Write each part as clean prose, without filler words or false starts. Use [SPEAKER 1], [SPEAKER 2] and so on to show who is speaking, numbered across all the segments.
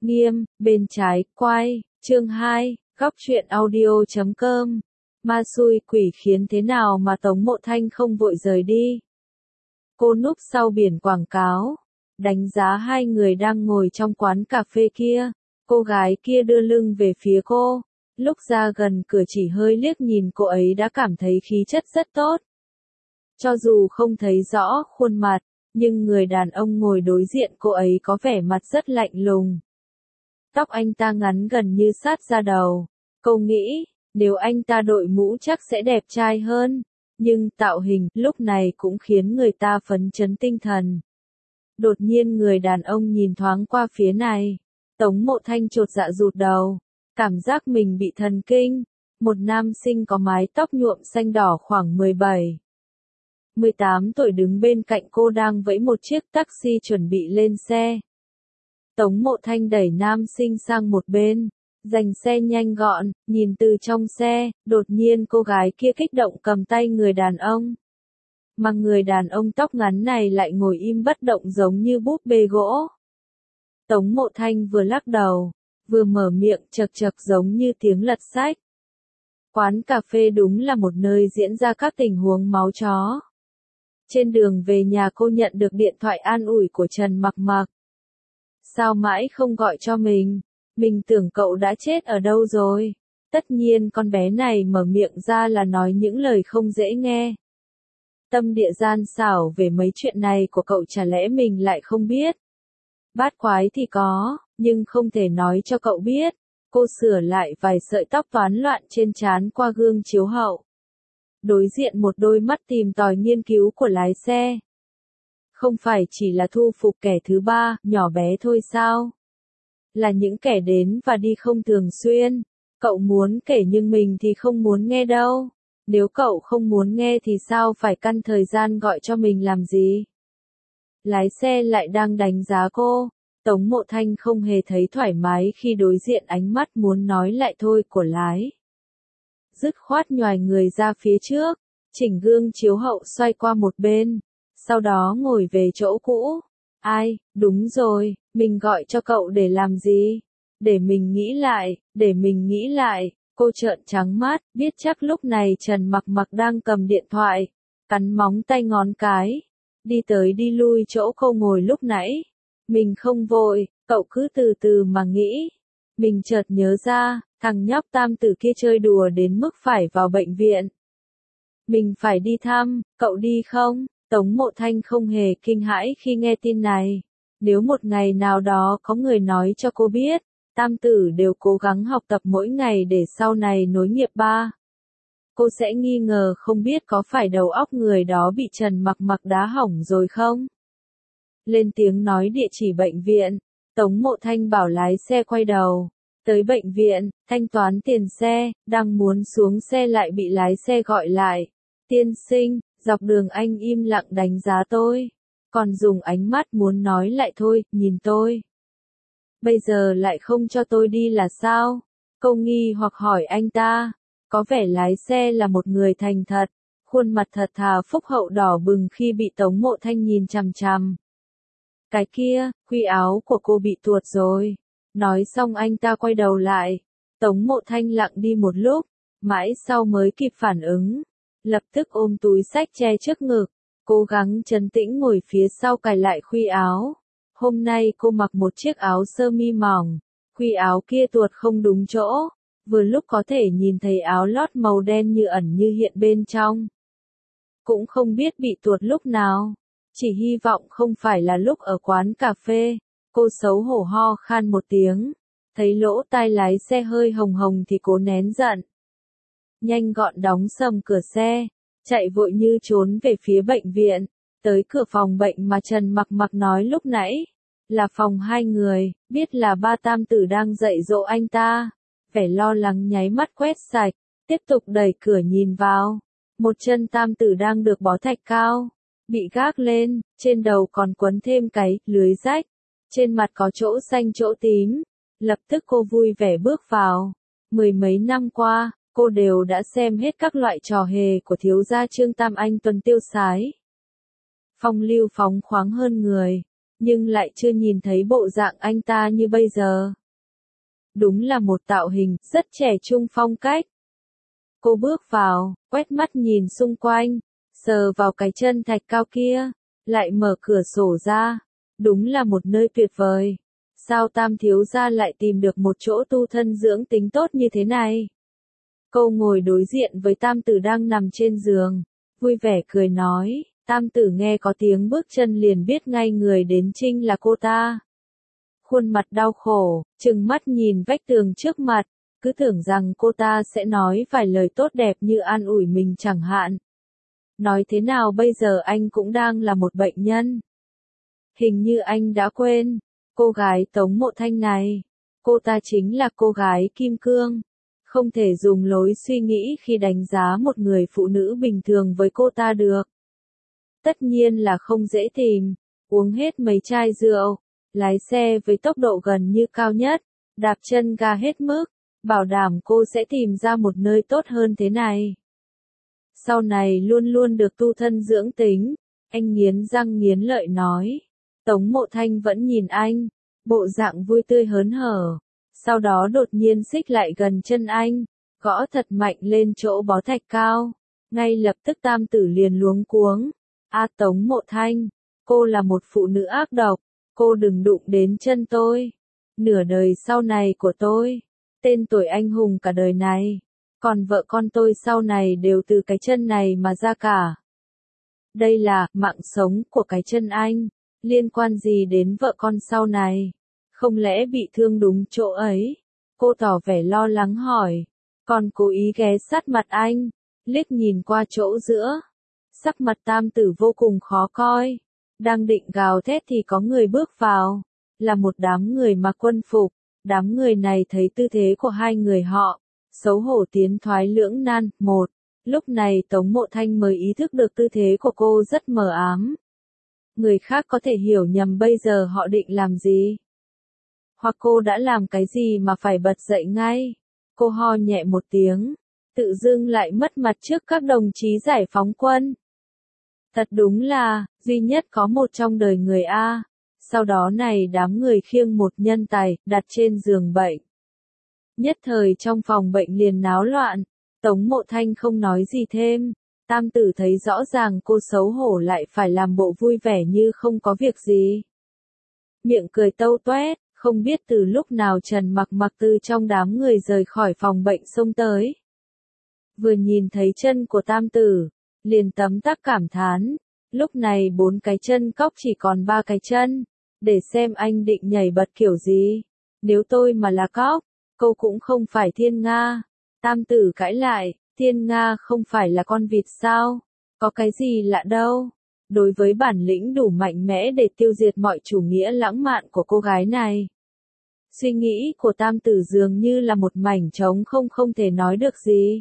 [SPEAKER 1] Nghiêm, bên trái, quay, chương 2, góc truyện audio.com. Ma xui quỷ khiến thế nào mà Tống Mộ Thanh không vội rời đi. Cô núp sau biển quảng cáo, đánh giá hai người đang ngồi trong quán cà phê kia. Cô gái kia đưa lưng về phía cô, lúc ra gần cửa chỉ hơi liếc nhìn cô ấy đã cảm thấy khí chất rất tốt. Cho dù không thấy rõ khuôn mặt, nhưng người đàn ông ngồi đối diện cô ấy có vẻ mặt rất lạnh lùng. Tóc anh ta ngắn gần như sát ra đầu. Cô nghĩ, nếu anh ta đội mũ chắc sẽ đẹp trai hơn. Nhưng tạo hình lúc này cũng khiến người ta phấn chấn tinh thần. Đột nhiên người đàn ông nhìn thoáng qua phía này. Tống Mộ Thanh chột dạ rụt đầu. Cảm giác mình bị thần kinh. Một nam sinh có mái tóc nhuộm xanh đỏ khoảng 18 tuổi đứng bên cạnh cô đang vẫy một chiếc taxi chuẩn bị lên xe. Tống Mộ Thanh đẩy nam sinh sang một bên, giành xe nhanh gọn, nhìn từ trong xe, đột nhiên cô gái kia kích động cầm tay người đàn ông. Mà người đàn ông tóc ngắn này lại ngồi im bất động giống như búp bê gỗ. Tống Mộ Thanh vừa lắc đầu, vừa mở miệng chậc chậc giống như tiếng lật sách. Quán cà phê đúng là một nơi diễn ra các tình huống máu chó. Trên đường về nhà cô nhận được điện thoại an ủi của Trần Mặc Mặc. Sao mãi không gọi cho mình? Mình tưởng cậu đã chết ở đâu rồi? Tất nhiên con bé này mở miệng ra là nói những lời không dễ nghe. Tâm địa gian xảo về mấy chuyện này của cậu chả lẽ mình lại không biết? Bát quái thì có, nhưng không thể nói cho cậu biết. Cô sửa lại vài sợi tóc toán loạn trên trán qua gương chiếu hậu. Đối diện một đôi mắt tìm tòi nghiên cứu của lái xe. Không phải chỉ là thu phục kẻ thứ ba, nhỏ bé thôi sao? Là những kẻ đến và đi không thường xuyên. Cậu muốn kể nhưng mình thì không muốn nghe đâu. Nếu cậu không muốn nghe thì sao phải căn thời gian gọi cho mình làm gì? Lái xe lại đang đánh giá cô. Tống Mộ Thanh không hề thấy thoải mái khi đối diện ánh mắt muốn nói lại thôi của lái. Dứt khoát nhoài người ra phía trước, chỉnh gương chiếu hậu xoay qua một bên, sau đó ngồi về chỗ cũ. Ai, đúng rồi, mình gọi cho cậu để làm gì? Để mình nghĩ lại, cô trợn trắng mắt, biết chắc lúc này Trần Mặc Mặc đang cầm điện thoại, cắn móng tay ngón cái, đi tới đi lui chỗ cô ngồi lúc nãy. Mình không vội, cậu cứ từ từ mà nghĩ. Mình chợt nhớ ra, thằng nhóc tam tử kia chơi đùa đến mức phải vào bệnh viện. Mình phải đi thăm, cậu đi không? Tống Mộ Thanh không hề kinh hãi khi nghe tin này. Nếu một ngày nào đó có người nói cho cô biết, tam tử đều cố gắng học tập mỗi ngày để sau này nối nghiệp ba. Cô sẽ nghi ngờ không biết có phải đầu óc người đó bị Trần Mặc Mặc đá hỏng rồi không? Lên tiếng nói địa chỉ bệnh viện, Tống Mộ Thanh bảo lái xe quay đầu. Tới bệnh viện, thanh toán tiền xe, đang muốn xuống xe lại bị lái xe gọi lại. Tiên sinh, dọc đường anh im lặng đánh giá tôi. Còn dùng ánh mắt muốn nói lại thôi, nhìn tôi. Bây giờ lại không cho tôi đi là sao? Câu nghi hoặc hỏi anh ta. Có vẻ lái xe là một người thành thật. Khuôn mặt thật thà phúc hậu đỏ bừng khi bị Tống Mộ Thanh nhìn chằm chằm. Cái kia, khuy áo của cô bị tuột rồi. Nói xong anh ta quay đầu lại. Tống Mộ Thanh lặng đi một lúc, mãi sau mới kịp phản ứng. Lập tức ôm túi xách che trước ngực, cố gắng trấn tĩnh ngồi phía sau cài lại khuy áo. Hôm nay cô mặc một chiếc áo sơ mi mỏng, khuy áo kia tuột không đúng chỗ, vừa lúc có thể nhìn thấy áo lót màu đen như ẩn như hiện bên trong. Cũng không biết bị tuột lúc nào, chỉ hy vọng không phải là lúc ở quán cà phê. Cô xấu hổ ho khan một tiếng, thấy lỗ tai lái xe hơi hồng hồng thì cố nén giận. Nhanh gọn đóng sầm cửa xe, chạy vội như trốn về phía bệnh viện, tới cửa phòng bệnh mà Trần Mặc Mặc nói lúc nãy, là phòng hai người, biết là ba tam tử đang dạy dỗ anh ta, vẻ lo lắng nháy mắt quét sạch, tiếp tục đẩy cửa nhìn vào, một chân tam tử đang được bó thạch cao, bị gác lên, trên đầu còn quấn thêm cái lưới rách, trên mặt có chỗ xanh chỗ tím, lập tức cô vui vẻ bước vào. Mười mấy năm qua, cô đều đã xem hết các loại trò hề của thiếu gia Trương Tam Anh Tuần tiêu sái. Phong lưu phóng khoáng hơn người, nhưng lại chưa nhìn thấy bộ dạng anh ta như bây giờ. Đúng là một tạo hình rất trẻ trung phong cách. Cô bước vào, quét mắt nhìn xung quanh, sờ vào cái chân thạch cao kia, lại mở cửa sổ ra. Đúng là một nơi tuyệt vời. Sao Tam thiếu gia lại tìm được một chỗ tu thân dưỡng tính tốt như thế này? Cô ngồi đối diện với Tam tử đang nằm trên giường, vui vẻ cười nói. Tam tử nghe có tiếng bước chân liền biết ngay người đến chính là cô ta. Khuôn mặt đau khổ, trừng mắt nhìn vách tường trước mặt, cứ tưởng rằng cô ta sẽ nói vài lời tốt đẹp như an ủi mình chẳng hạn. Nói thế nào bây giờ anh cũng đang là một bệnh nhân. Hình như anh đã quên, cô gái Tống Mộ Thanh này, cô ta chính là cô gái kim cương. Không thể dùng lối suy nghĩ khi đánh giá một người phụ nữ bình thường với cô ta được. Tất nhiên là không dễ tìm, uống hết mấy chai rượu, lái xe với tốc độ gần như cao nhất, đạp chân ga hết mức, bảo đảm cô sẽ tìm ra một nơi tốt hơn thế này. Sau này luôn luôn được tu thân dưỡng tính, anh nghiến răng nghiến lợi nói. Tống Mộ Thanh vẫn nhìn anh, bộ dạng vui tươi hớn hở, sau đó đột nhiên xích lại gần chân anh, gõ thật mạnh lên chỗ bó thạch cao, ngay lập tức Tam tử liền luống cuống. Tống Mộ Thanh, cô là một phụ nữ ác độc, cô đừng đụng đến chân tôi. Nửa đời sau này của tôi, tên tuổi anh hùng cả đời này, còn vợ con tôi sau này đều từ cái chân này mà ra cả. Đây là mạng sống của cái chân anh, liên quan gì đến vợ con sau này? Không lẽ bị thương đúng chỗ ấy? Cô tỏ vẻ lo lắng hỏi, còn cố ý ghé sát mặt anh, liếc nhìn qua chỗ giữa. Sắc mặt Tam tử vô cùng khó coi, đang định gào thét thì có người bước vào, là một đám người mặc quân phục. Đám người này thấy tư thế của hai người họ, xấu hổ tiến thoái lưỡng nan. Lúc này Tống Mộ Thanh mới ý thức được tư thế của cô rất mờ ám. Người khác có thể hiểu nhầm bây giờ họ định làm gì. Hoặc cô đã làm cái gì mà phải bật dậy ngay. Cô ho nhẹ một tiếng, tự dưng lại mất mặt trước các đồng chí giải phóng quân. Thật đúng là, duy nhất có một trong đời người A. Sau đó này đám người khiêng một nhân tài, đặt trên giường bệnh. Nhất thời trong phòng bệnh liền náo loạn, Tống Mộ Thanh không nói gì thêm. Tam tử thấy rõ ràng cô xấu hổ lại phải làm bộ vui vẻ như không có việc gì. Miệng cười tâu toét, không biết từ lúc nào Trần Mặc Mặc từ trong đám người rời khỏi phòng bệnh xông tới. Vừa nhìn thấy chân của Tam tử, liền tấm tắc cảm thán, lúc này 4 cái chân cóc chỉ còn 3 cái chân, để xem anh định nhảy bật kiểu gì. Nếu tôi mà là cóc, cô cũng không phải thiên nga. Tam tử cãi lại, thiên nga không phải là con vịt sao, có cái gì lạ đâu. Đối với bản lĩnh đủ mạnh mẽ để tiêu diệt mọi chủ nghĩa lãng mạn của cô gái này, suy nghĩ của Tam tử dường như là một mảnh trống không thể nói được gì.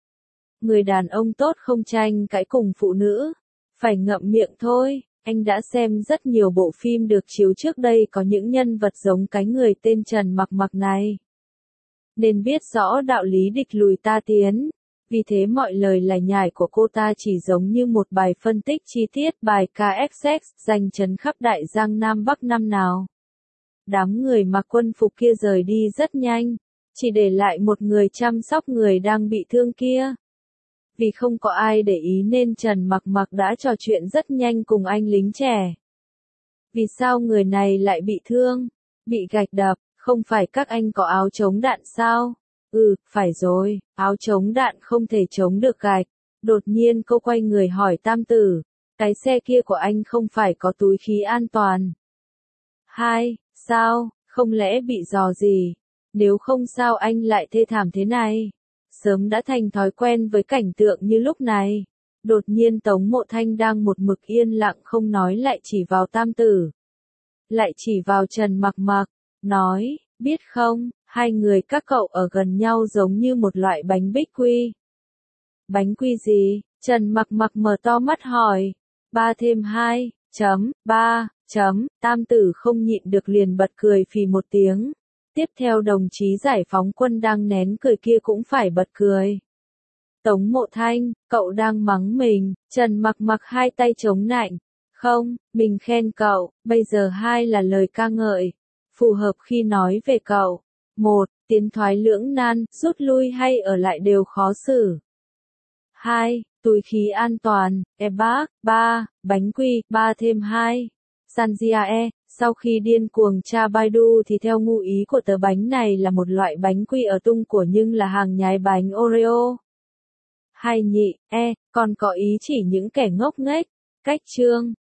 [SPEAKER 1] Người đàn ông tốt không tranh cãi cùng phụ nữ, phải ngậm miệng thôi. Anh đã xem rất nhiều bộ phim được chiếu trước đây có những nhân vật giống cái người tên Trần Mặc Mặc này, nên biết rõ đạo lý địch lùi ta tiến. Vì thế mọi lời lải nhải của cô ta chỉ giống như một bài phân tích chi tiết bài KXX danh chấn khắp đại giang Nam Bắc năm nào. Đám người mặc quân phục kia rời đi rất nhanh, chỉ để lại một người chăm sóc người đang bị thương kia. Vì không có ai để ý nên Trần Mặc Mặc đã trò chuyện rất nhanh cùng anh lính trẻ. Vì sao người này lại bị thương? Bị gạch đập, không phải các anh có áo chống đạn sao? Phải rồi, áo chống đạn không thể chống được gạch. Đột nhiên cô quay người hỏi Tam tử, cái xe kia của anh không phải có túi khí an toàn? Sao, không lẽ bị rò gì? Nếu không sao anh lại thê thảm thế này? Sớm đã thành thói quen với cảnh tượng như lúc này. Đột nhiên Tống Mộ Thanh đang một mực yên lặng không nói lại chỉ vào Tam tử. Lại chỉ vào Trần Mặc Mặc, nói, biết không, hai người các cậu ở gần nhau giống như một loại bánh bích quy. Bánh quy gì? Trần Mặc Mặc mở to mắt hỏi. 3 thêm 2, chấm, 3, chấm, Tam tử không nhịn được liền bật cười phì một tiếng. Tiếp theo đồng chí giải phóng quân đang nén cười kia cũng phải bật cười. Tống Mộ Thanh, cậu đang mắng mình. Trần Mặc Mặc hai tay chống nạnh, Không, mình khen cậu, bây giờ 2 là lời ca ngợi. Phù hợp khi nói về cậu. 1. Tiến thoái lưỡng nan, rút lui hay ở lại đều khó xử. 2. Túi khí an toàn, e-bag. 3. Bánh quy, 3 thêm 2. Sanjiae, sau khi điên cuồng tra Baidu thì theo ngụ ý của tờ bánh này là một loại bánh quy ở tung của nhưng là hàng nhái bánh Oreo. Hay nhị, còn có ý chỉ những kẻ ngốc nghếch. Cách chương